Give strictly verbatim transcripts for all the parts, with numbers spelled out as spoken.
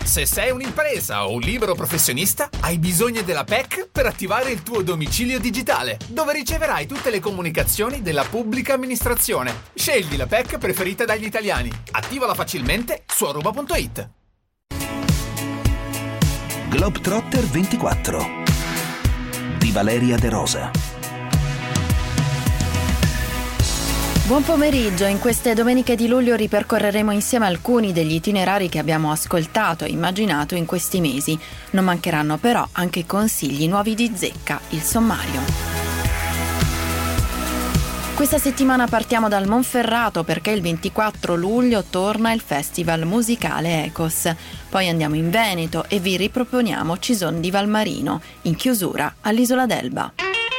Se sei un'impresa o un libero professionista, hai bisogno della P E C per attivare il tuo domicilio digitale, dove riceverai tutte le comunicazioni della pubblica amministrazione. Scegli la P E C preferita dagli italiani. Attivala facilmente su aruba punto it. Globetrotter ventiquattro di Valeria De Rosa. Buon pomeriggio, in queste domeniche di luglio ripercorreremo insieme alcuni degli itinerari che abbiamo ascoltato e immaginato in questi mesi. Non mancheranno però anche consigli nuovi di Zecca, il sommario. Questa settimana partiamo dal Monferrato perché il ventiquattro luglio torna il festival musicale Ecos. Poi andiamo in Veneto e vi riproponiamo Cison di Valmarino, in chiusura all'Isola d'Elba.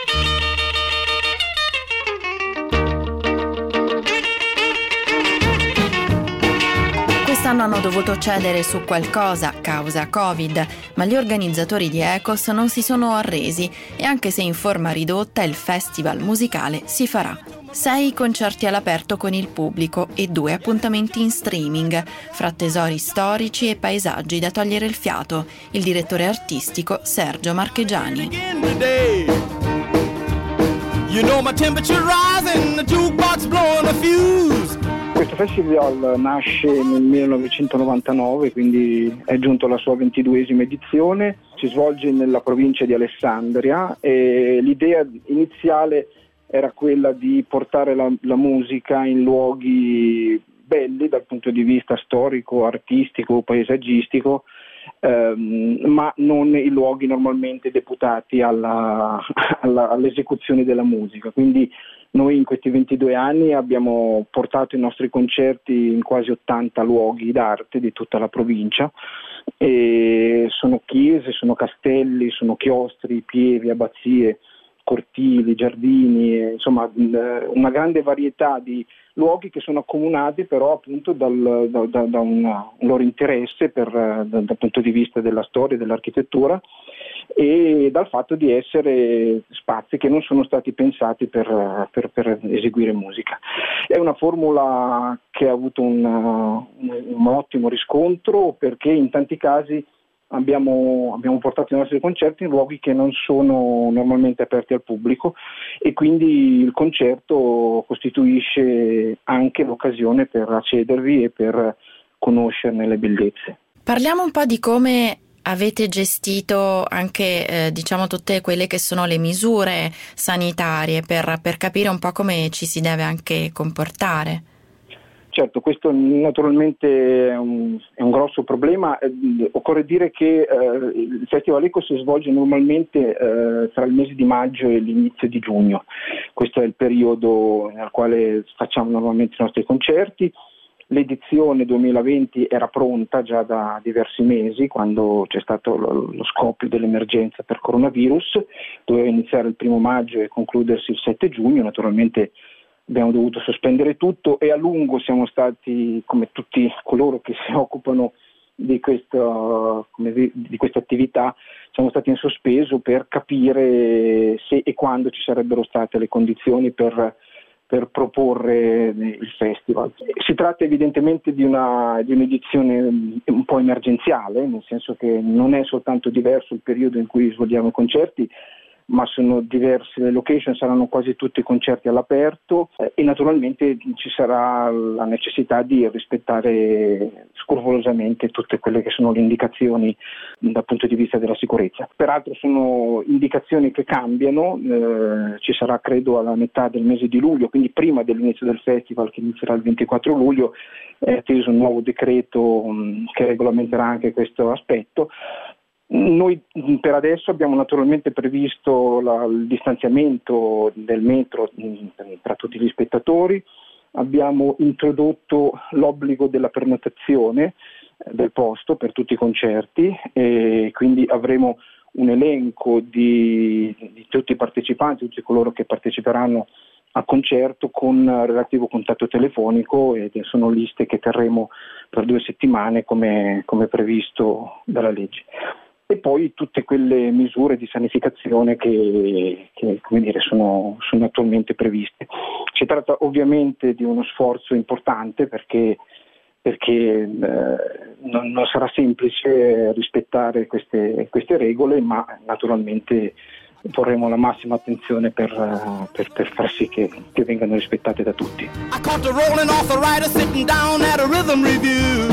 Quest'anno hanno dovuto cedere su qualcosa causa Covid, ma gli organizzatori di Ecos non si sono arresi e anche se in forma ridotta il festival musicale si farà. Sei concerti all'aperto con il pubblico e due appuntamenti in streaming, fra tesori storici e paesaggi da togliere il fiato. Il direttore artistico Sergio Marchegiani. You know my temperature rising, the jukebox blowing a fuse. Questo festival nasce nel millenovecentonovantanove, quindi è giunto alla sua ventiduesima edizione, si svolge nella provincia di Alessandria e l'idea iniziale era quella di portare la, la musica in luoghi belli dal punto di vista storico, artistico, paesaggistico, ehm, ma non i luoghi normalmente deputati alla, alla, all'esecuzione della musica. Quindi noi in questi ventidue anni abbiamo portato i nostri concerti in quasi ottanta luoghi d'arte di tutta la provincia, e sono chiese, sono castelli, sono chiostri, pievi, abbazie, cortili, giardini, insomma una grande varietà di luoghi che sono accomunati però appunto dal, da, da, da una, un loro interesse per, da, dal punto di vista della storia e dell'architettura e dal fatto di essere spazi che non sono stati pensati per, per, per eseguire musica. È una formula che ha avuto un, un ottimo riscontro perché in tanti casi Abbiamo, abbiamo portato i nostri concerti in luoghi che non sono normalmente aperti al pubblico e quindi il concerto costituisce anche l'occasione per accedervi e per conoscerne le bellezze. Parliamo un po' di come avete gestito anche eh, diciamo tutte quelle che sono le misure sanitarie per, per capire un po' come ci si deve anche comportare. Certo, questo naturalmente è un, è un grosso problema. Eh, occorre dire che eh, il Festival Ecos si svolge normalmente eh, tra il mese di maggio e l'inizio di giugno. Questo è il periodo nel quale facciamo normalmente i nostri concerti. L'edizione duemilaventi era pronta già da diversi mesi, quando c'è stato lo, lo scoppio dell'emergenza per coronavirus. Doveva iniziare il primo maggio e concludersi il sette giugno, naturalmente abbiamo dovuto sospendere tutto e a lungo siamo stati, come tutti coloro che si occupano di questa, come di, di questa attività, siamo stati in sospeso per capire se e quando ci sarebbero state le condizioni per, per proporre il festival. Si tratta evidentemente di, una, di un'edizione un po' emergenziale, nel senso che non è soltanto diverso il periodo in cui svolgiamo i concerti, ma sono diverse le location, saranno quasi tutti concerti all'aperto eh, e naturalmente ci sarà la necessità di rispettare scrupolosamente tutte quelle che sono le indicazioni dal punto di vista della sicurezza. Peraltro sono indicazioni che cambiano, eh, ci sarà credo alla metà del mese di luglio, quindi prima dell'inizio del festival che inizierà il ventiquattro luglio, è atteso un nuovo decreto mh, che regolamenterà anche questo aspetto. Noi per adesso abbiamo naturalmente previsto la, il distanziamento del metro tra tutti gli spettatori, abbiamo introdotto l'obbligo della prenotazione del posto per tutti i concerti e quindi avremo un elenco di, di tutti i partecipanti, tutti coloro che parteciperanno al concerto con relativo contatto telefonico e sono liste che terremo per due settimane come, come previsto dalla legge. E poi tutte quelle misure di sanificazione che, che come dire, sono, sono attualmente previste. Si tratta ovviamente di uno sforzo importante perché perché eh, non, non sarà semplice rispettare queste, queste regole, ma naturalmente porremo la massima attenzione per, per, per far sì che, che vengano rispettate da tutti. I caught the rolling off the rider sitting down at a rhythm review.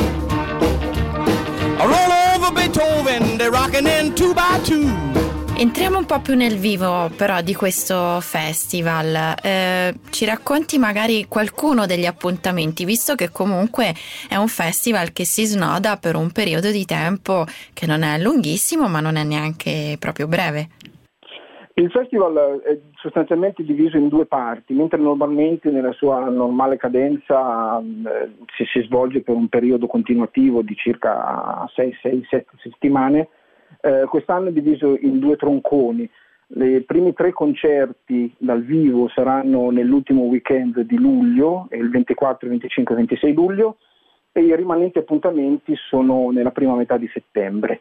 I roll over Beethoven, they're rocking in two by two. Entriamo un po' più nel vivo però di questo festival, eh, ci racconti magari qualcuno degli appuntamenti, visto che comunque è un festival che si snoda per un periodo di tempo che non è lunghissimo ma non è neanche proprio breve. Il festival è sostanzialmente diviso in due parti, mentre normalmente nella sua normale cadenza eh, si, si svolge per un periodo continuativo di circa sei sette settimane. Eh, quest'anno è diviso in due tronconi. I primi tre concerti dal vivo saranno nell'ultimo weekend di luglio, il ventiquattro, venticinque e ventisei luglio, e i rimanenti appuntamenti sono nella prima metà di settembre.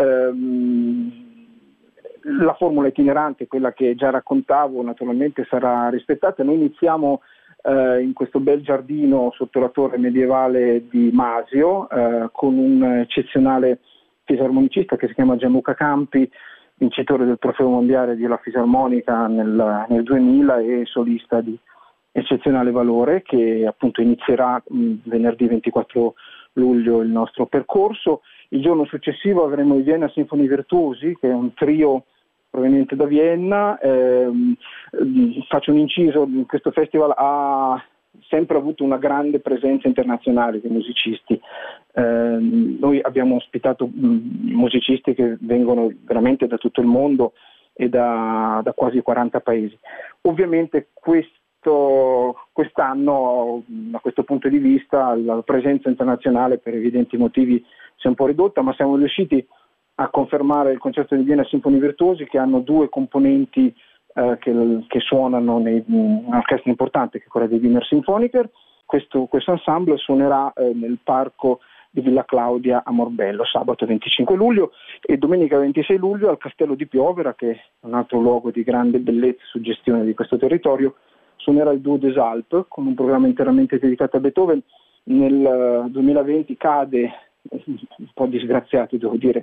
Eh, la formula itinerante, quella che già raccontavo, naturalmente sarà rispettata. Noi iniziamo eh, in questo bel giardino sotto la torre medievale di Masio eh, con un eccezionale fisarmonicista che si chiama Gianluca Campi, vincitore del trofeo mondiale della fisarmonica nel, nel duemila e solista di eccezionale valore, che appunto inizierà mh, venerdì ventiquattro luglio il nostro percorso. Il giorno successivo avremo i Vienna Sinfoni Virtuosi, che è un trio proveniente da Vienna. Eh, faccio un inciso, questo festival ha sempre avuto una grande presenza internazionale di musicisti. Eh, noi abbiamo ospitato mh, musicisti che vengono veramente da tutto il mondo e da, da quasi quaranta paesi. Ovviamente questo, quest'anno, da questo punto di vista, la presenza internazionale per evidenti motivi si è un po' ridotta, ma siamo riusciti a confermare il concerto di Vienna Sinfoni Virtuosi, che hanno due componenti eh, che, che suonano in un'orchestra importante, che è quella dei Wiener Symphoniker. Questo, questo ensemble suonerà eh, nel parco di Villa Claudia a Morbello sabato venticinque luglio e domenica ventisei luglio al Castello di Piovera, che è un altro luogo di grande bellezza e suggestione di questo territorio, suonerà il duo des Alpes con un programma interamente dedicato a Beethoven. Nel duemilaventi cade, un po' disgraziato devo dire,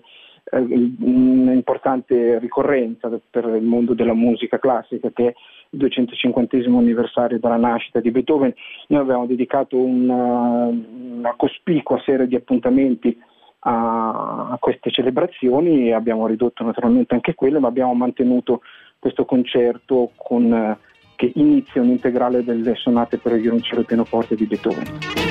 un'importante ricorrenza per il mondo della musica classica, che è il duecentocinquantesimo anniversario della nascita di Beethoven. Noi abbiamo dedicato una, una cospicua serie di appuntamenti a, a queste celebrazioni e abbiamo ridotto naturalmente anche quelle, ma abbiamo mantenuto questo concerto con, che inizia un integrale delle sonate per il violoncello e pianoforte di Beethoven.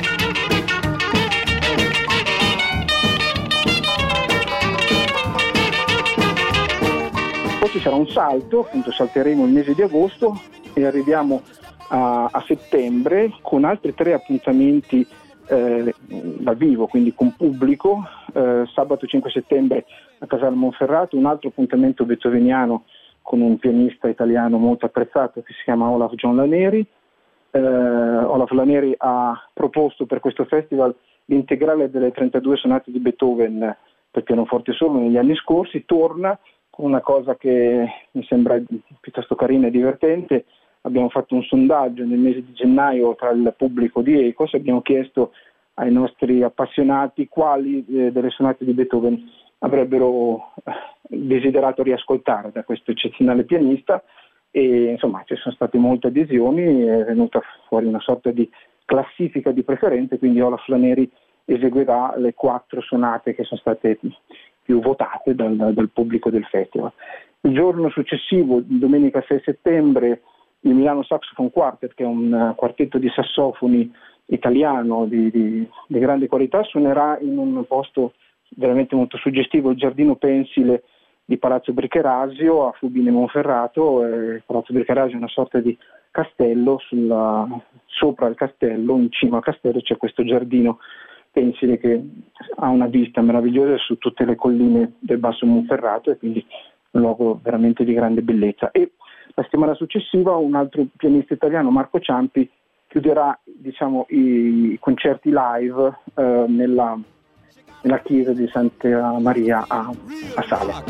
Poi ci sarà un salto, appunto salteremo il mese di agosto e arriviamo a, a settembre con altri tre appuntamenti eh, dal vivo, quindi con pubblico. Eh, sabato cinque settembre a Casale Monferrato, un altro appuntamento beethoveniano con un pianista italiano molto apprezzato che si chiama Olaf John Laneri. Eh, Olaf Laneri ha proposto per questo festival l'integrale delle trentadue sonate di Beethoven per pianoforte solo negli anni scorsi. Torna con una cosa che mi sembra piuttosto carina e divertente. Abbiamo fatto un sondaggio nel mese di gennaio tra il pubblico di Ecos, abbiamo chiesto ai nostri appassionati quali eh, delle sonate di Beethoven avrebbero eh, desiderato riascoltare da questo eccezionale pianista e insomma ci sono state molte adesioni, è venuta fuori una sorta di classifica di preferenze, quindi Olaf Laneri eseguirà le quattro sonate che sono state più votate dal, dal pubblico del festival. Il giorno successivo, domenica sei settembre, il Milano Saxophone Quartet, che è un quartetto di sassofoni italiano di, di, di grande qualità, suonerà in un posto veramente molto suggestivo, il Giardino Pensile di Palazzo Bricherasio a Fubine Monferrato. Eh, Palazzo Bricherasio è una sorta di castello, sulla, sopra il castello, in cima al castello c'è questo giardino Pensile che ha una vista meravigliosa su tutte le colline del Basso Monferrato e quindi un luogo veramente di grande bellezza. E la settimana successiva un altro pianista italiano, Marco Ciampi, chiuderà diciamo, i concerti live eh, nella, nella chiesa di Santa Maria a, a Sala.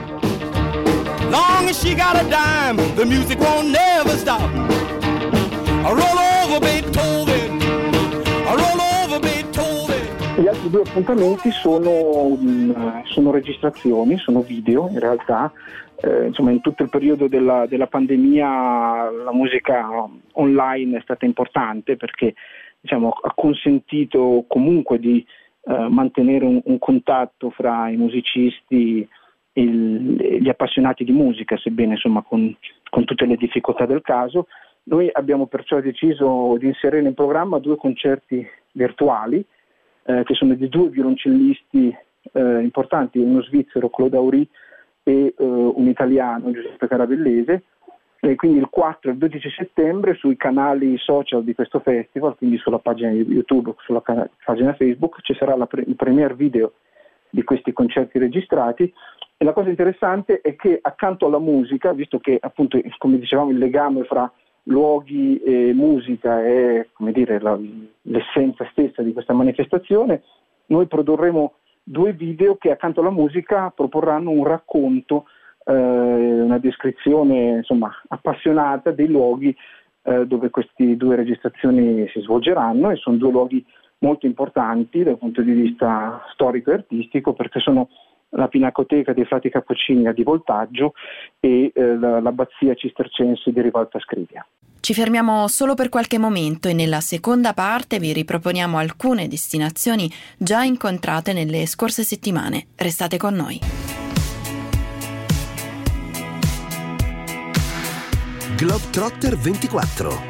Long as she got a dime, the music won't never stop. I roll over Beethoven, I roll over Beethoven. Gli altri due appuntamenti sono, sono registrazioni, sono video in realtà. Eh, insomma, in tutto il periodo della, della pandemia la musica online è stata importante perché, diciamo, ha consentito comunque di eh, mantenere un, un contatto fra i musicisti e gli appassionati di musica, sebbene insomma con, con tutte le difficoltà del caso. Noi abbiamo perciò deciso di inserire nel programma due concerti virtuali eh, che sono di due violoncellisti eh, importanti, uno svizzero, Claude Aury, e uh, un italiano, Giuseppe Carabellese, e quindi il quattro e il dodici settembre sui canali social di questo festival, quindi sulla pagina YouTube, sulla ca- pagina Facebook, ci sarà la pre- il premiere video di questi concerti registrati. E la cosa interessante è che accanto alla musica, visto che appunto, come dicevamo, il legame fra luoghi e musica è, come dire, la, l'essenza stessa di questa manifestazione, noi produrremo due video che accanto alla musica proporranno un racconto, eh, una descrizione insomma appassionata dei luoghi eh, dove queste due registrazioni si svolgeranno, e sono due luoghi molto importanti dal punto di vista storico e artistico, perché sono la Pinacoteca dei Frati Cappuccini di Voltaggio e eh, l'abbazia cistercense di Rivalta Scrivia. Ci fermiamo solo per qualche momento e nella seconda parte vi riproponiamo alcune destinazioni già incontrate nelle scorse settimane. Restate con noi. Globetrotter ventiquattro.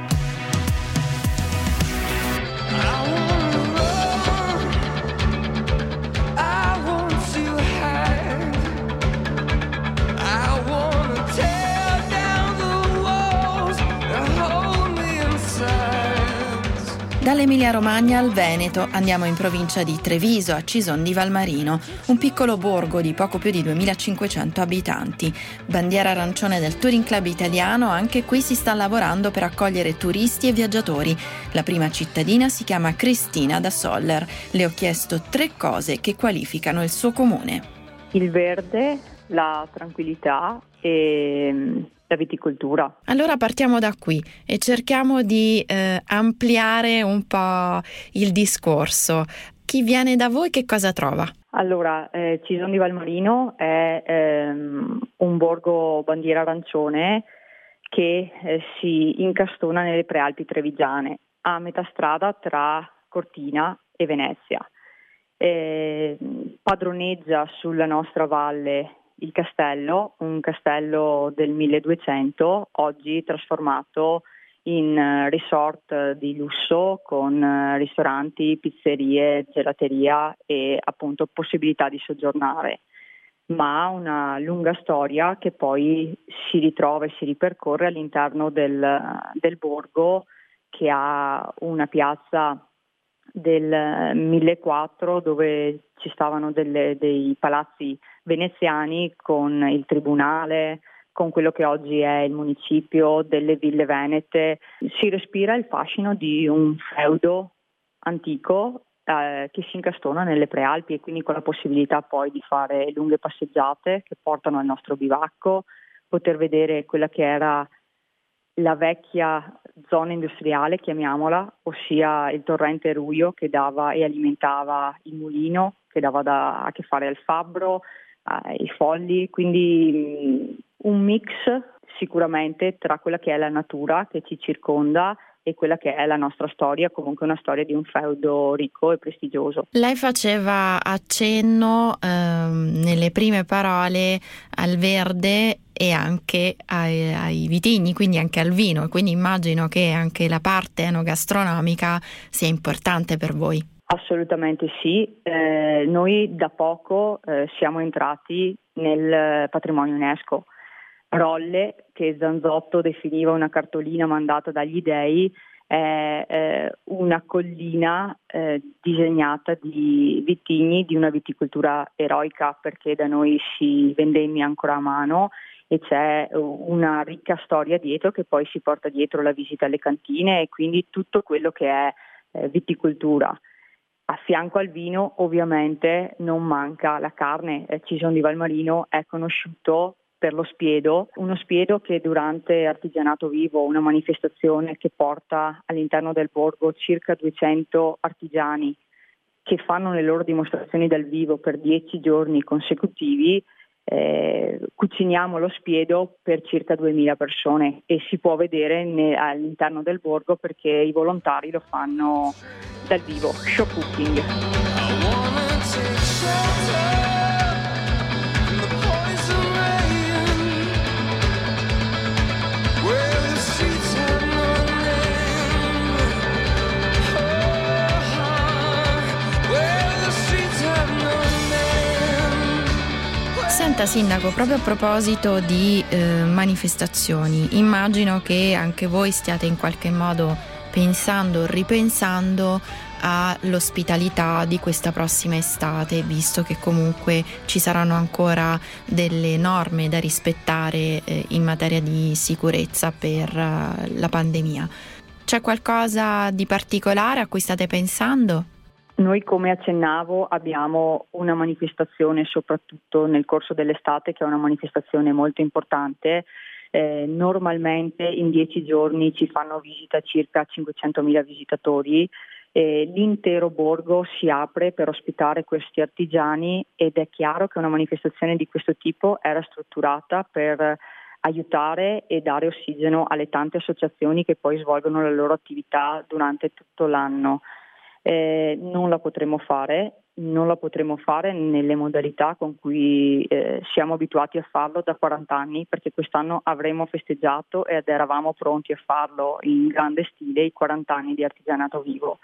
Dall'Emilia Romagna al Veneto andiamo in provincia di Treviso, a Cison di Valmarino, un piccolo borgo di poco più di duemilacinquecento abitanti. Bandiera arancione del Touring Club italiano, anche qui si sta lavorando per accogliere turisti e viaggiatori. La prima cittadina si chiama Cristina da Soller. Le ho chiesto tre cose che qualificano il suo comune. Il verde, la tranquillità e la viticoltura. Allora partiamo da qui e cerchiamo di eh, ampliare un po' il discorso. Chi viene da voi che cosa trova? Allora, eh, Cison di Valmarino è ehm, un borgo bandiera arancione che eh, si incastona nelle prealpi trevigiane, a metà strada tra Cortina e Venezia. Eh, padroneggia sulla nostra valle il castello, un castello del milleduecento, oggi trasformato in resort di lusso con ristoranti, pizzerie, gelateria e appunto possibilità di soggiornare, ma ha una lunga storia che poi si ritrova e si ripercorre all'interno del, del borgo, che ha una piazza del millequattrocento dove ci stavano delle, dei palazzi veneziani con il tribunale, con quello che oggi è il municipio, delle ville venete. Si respira il fascino di un feudo antico eh, che si incastona nelle prealpi, e quindi con la possibilità poi di fare lunghe passeggiate che portano al nostro bivacco, poter vedere quella che era la vecchia zona industriale, chiamiamola, ossia il torrente Ruio che dava e alimentava il mulino, che dava da, a che fare al fabbro, ai folli, quindi mh, un mix sicuramente tra quella che è la natura che ci circonda e quella che è la nostra storia, comunque una storia di un feudo ricco e prestigioso. Lei faceva accenno ehm, nelle prime parole al verde e anche ai, ai vitigni, quindi anche al vino, quindi immagino che anche la parte enogastronomica sia importante per voi. Assolutamente sì, eh, noi da poco eh, siamo entrati nel patrimonio UNESCO. Rolle, che Zanzotto definiva una cartolina mandata dagli dei, è eh, una collina eh, disegnata di vitigni di una viticoltura eroica, perché da noi si vendemmia ancora a mano e c'è una ricca storia dietro, che poi si porta dietro la visita alle cantine e quindi tutto quello che è eh, viticoltura. A fianco al vino ovviamente non manca la carne. eh, Cison di Valmarino è conosciuto per lo spiedo, uno spiedo che durante Artigianato Vivo, una manifestazione che porta all'interno del borgo circa duecento artigiani che fanno le loro dimostrazioni dal vivo per dieci giorni consecutivi, eh, cuciniamo lo spiedo per circa duemila persone e si può vedere ne, all'interno del borgo perché i volontari lo fanno dal vivo, show cooking. Senta Sindaco, proprio a proposito di eh, manifestazioni, immagino che anche voi stiate in qualche modo pensando, ripensando all'ospitalità di questa prossima estate, visto che comunque ci saranno ancora delle norme da rispettare eh, in materia di sicurezza per uh, la pandemia. C'è qualcosa di particolare a cui state pensando? Noi, come accennavo, abbiamo una manifestazione soprattutto nel corso dell'estate, che è una manifestazione molto importante. Eh, normalmente in dieci giorni ci fanno visita circa cinquecentomila visitatori. Eh, l'intero borgo si apre per ospitare questi artigiani ed è chiaro che una manifestazione di questo tipo era strutturata per aiutare e dare ossigeno alle tante associazioni che poi svolgono la loro attività durante tutto l'anno. Eh, non la potremo fare, non la potremo fare nelle modalità con cui eh, siamo abituati a farlo da quaranta anni, perché quest'anno avremmo festeggiato ed eravamo pronti a farlo in grande stile i quaranta anni di artigianato vivo.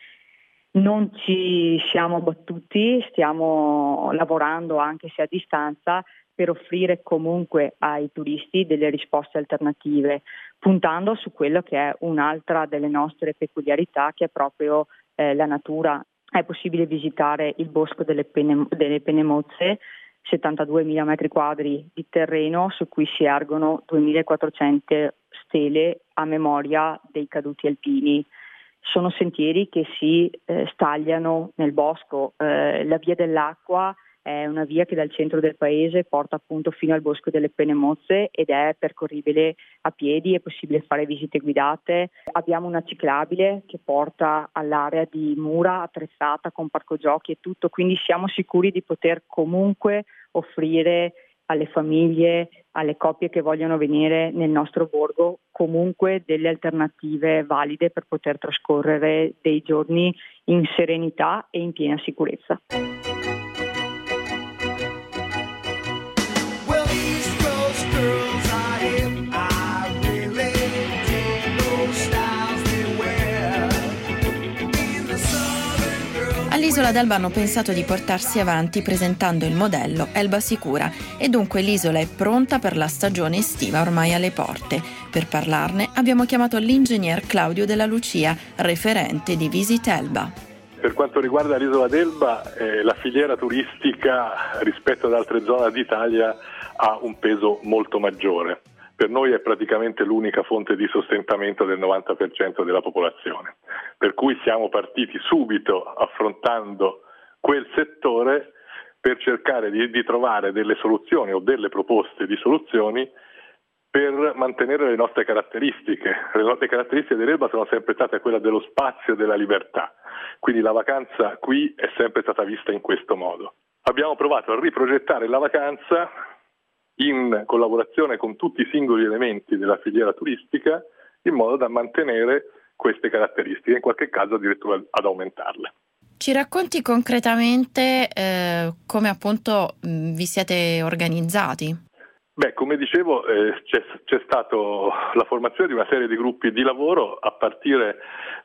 Non ci siamo battuti, stiamo lavorando anche se a distanza per offrire comunque ai turisti delle risposte alternative, puntando su quello che è un'altra delle nostre peculiarità, che è proprio eh, la natura. È possibile visitare il bosco delle, Pene, delle Penemozze, settantaduemila metri quadri di terreno su cui si ergono duemilaquattrocento stele a memoria dei caduti alpini. Sono sentieri che si eh, stagliano nel bosco. Eh, la via dell'acqua è una via che dal centro del paese porta appunto fino al bosco delle Penemozze ed è percorribile a piedi, è possibile fare visite guidate. Abbiamo una ciclabile che porta all'area di Mura attrezzata con parco giochi e tutto, quindi siamo sicuri di poter comunque offrire alle famiglie, alle coppie che vogliono venire nel nostro borgo, comunque delle alternative valide per poter trascorrere dei giorni in serenità e in piena sicurezza. All'Isola d'Elba hanno pensato di portarsi avanti presentando il modello Elba Sicura e dunque l'isola è pronta per la stagione estiva ormai alle porte. Per parlarne abbiamo chiamato l'ingegner Claudio Della Lucia, referente di Visit Elba. Per quanto riguarda l'isola d'Elba, eh, la filiera turistica rispetto ad altre zone d'Italia ha un peso molto maggiore. Per noi è praticamente l'unica fonte di sostentamento del novanta per cento della popolazione, per cui siamo partiti subito affrontando quel settore per cercare di, di trovare delle soluzioni o delle proposte di soluzioni per mantenere le nostre caratteristiche. Le nostre caratteristiche dell'Elba sono sempre state quella dello spazio e della libertà, quindi la vacanza qui è sempre stata vista in questo modo. Abbiamo provato a riprogettare la vacanza in collaborazione con tutti i singoli elementi della filiera turistica in modo da mantenere queste caratteristiche, in qualche caso addirittura ad aumentarle. Ci racconti concretamente eh, come appunto mh, vi siete organizzati? Beh, come dicevo, eh, c'è, c'è stata la formazione di una serie di gruppi di lavoro a partire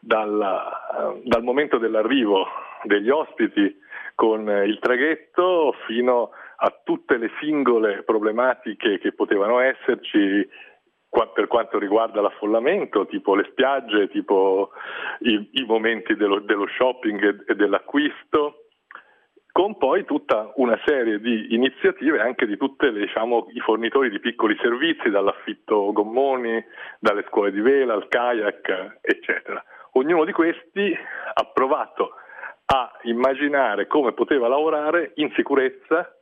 dalla, dal momento dell'arrivo degli ospiti con il traghetto fino a tutte le singole problematiche che potevano esserci per quanto riguarda l'affollamento, tipo le spiagge, tipo i, i momenti dello, dello shopping e dell'acquisto, con poi tutta una serie di iniziative anche di tutti diciamo, i fornitori di piccoli servizi, dall'affitto gommoni, dalle scuole di vela, al kayak, eccetera. Ognuno di questi ha provato a immaginare come poteva lavorare in sicurezza,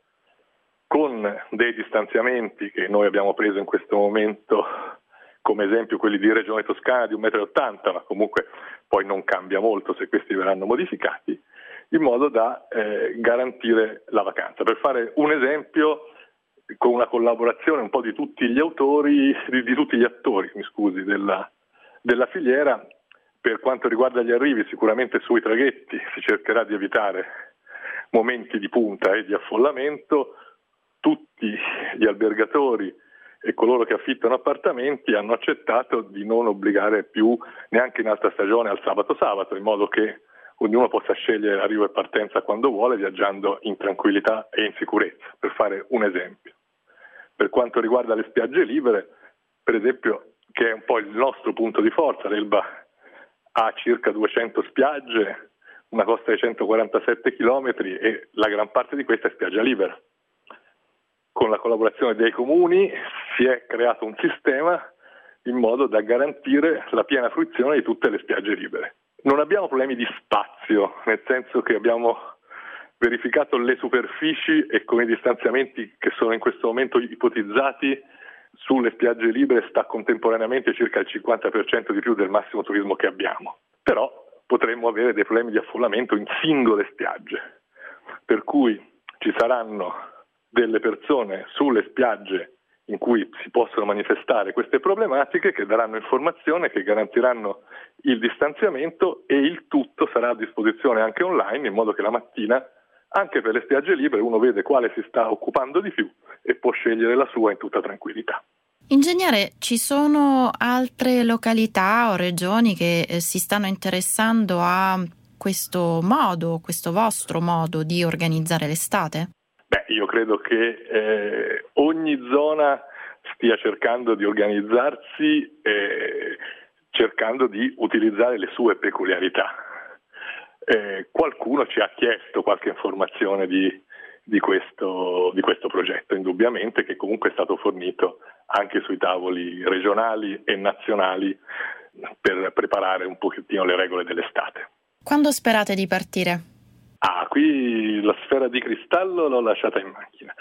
con dei distanziamenti che noi abbiamo preso in questo momento come esempio quelli di Regione Toscana di un metro e ottanta, ma comunque poi non cambia molto se questi verranno modificati, in modo da eh, garantire la vacanza. Per fare un esempio, con una collaborazione un po' di tutti gli autori, di, di tutti gli attori, mi scusi, della, della filiera, per quanto riguarda gli arrivi, sicuramente sui traghetti si cercherà di evitare momenti di punta e di affollamento. Tutti gli albergatori e coloro che affittano appartamenti hanno accettato di non obbligare più neanche in alta stagione al sabato-sabato, in modo che ognuno possa scegliere arrivo e partenza quando vuole, viaggiando in tranquillità e in sicurezza, per fare un esempio. Per quanto riguarda le spiagge libere, per esempio, che è un po' il nostro punto di forza, l'Elba ha circa duecento spiagge, una costa di centoquarantasette chilometri e la gran parte di questa è spiaggia libera. Con la collaborazione dei comuni si è creato un sistema in modo da garantire la piena fruizione di tutte le spiagge libere. Non abbiamo problemi di spazio, nel senso che abbiamo verificato le superfici e con i distanziamenti che sono in questo momento ipotizzati sulle spiagge libere sta contemporaneamente circa il cinquanta per cento di più del massimo turismo che abbiamo. Però potremmo avere dei problemi di affollamento in singole spiagge, per cui ci saranno delle persone sulle spiagge in cui si possono manifestare queste problematiche, che daranno informazione, che garantiranno il distanziamento, e il tutto sarà a disposizione anche online, in modo che la mattina, anche per le spiagge libere, uno vede quale si sta occupando di più e può scegliere la sua in tutta tranquillità. Ingegnere, ci sono altre località o regioni che eh, si stanno interessando a questo modo, questo vostro modo di organizzare l'estate? Beh, io credo che eh, ogni zona stia cercando di organizzarsi eh, cercando di utilizzare le sue peculiarità. Eh, qualcuno ci ha chiesto qualche informazione di, di, questo, di questo progetto, indubbiamente, che comunque è stato fornito anche sui tavoli regionali e nazionali per preparare un pochettino le regole dell'estate. Quando sperate di partire? Ah, qui la sfera di cristallo l'ho lasciata in macchina.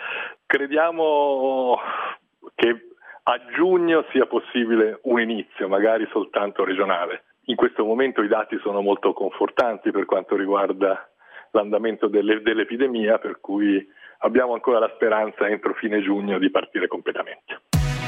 Crediamo che a giugno sia possibile un inizio, magari soltanto regionale. In questo momento i dati sono molto confortanti per quanto riguarda l'andamento delle, dell'epidemia, per cui abbiamo ancora la speranza entro fine giugno di partire completamente.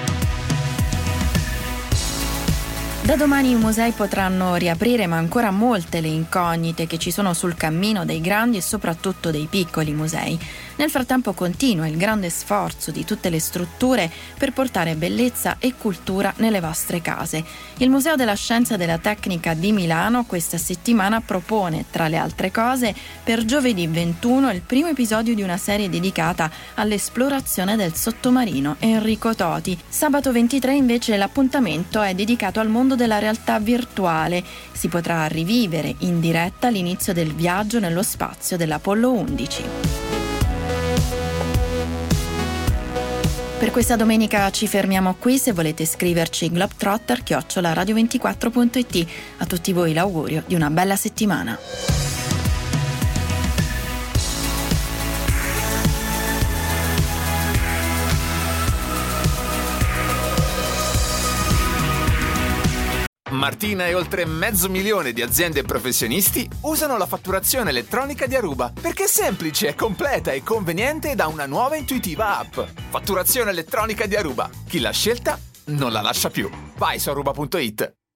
Da domani i musei potranno riaprire, ma ancora molte le incognite che ci sono sul cammino dei grandi e soprattutto dei piccoli musei. Nel frattempo continua il grande sforzo di tutte le strutture per portare bellezza e cultura nelle vostre case. Il Museo della Scienza e della Tecnica di Milano questa settimana propone, tra le altre cose, per giovedì ventuno il primo episodio di una serie dedicata all'esplorazione del sottomarino Enrico Toti. Sabato ventitré invece l'appuntamento è dedicato al mondo della realtà virtuale. Si potrà rivivere in diretta l'inizio del viaggio nello spazio dell'Apollo undici. Per questa domenica ci fermiamo qui. Se volete scriverci globetrotter chiocciola radio ventiquattro punto it. A tutti voi l'augurio di una bella settimana. Martina e oltre mezzo milione di aziende e professionisti usano la fatturazione elettronica di Aruba perché è semplice, è completa e conveniente da una nuova e intuitiva app. Fatturazione elettronica di Aruba. Chi l'ha scelta non la lascia più. Vai su aruba punto it.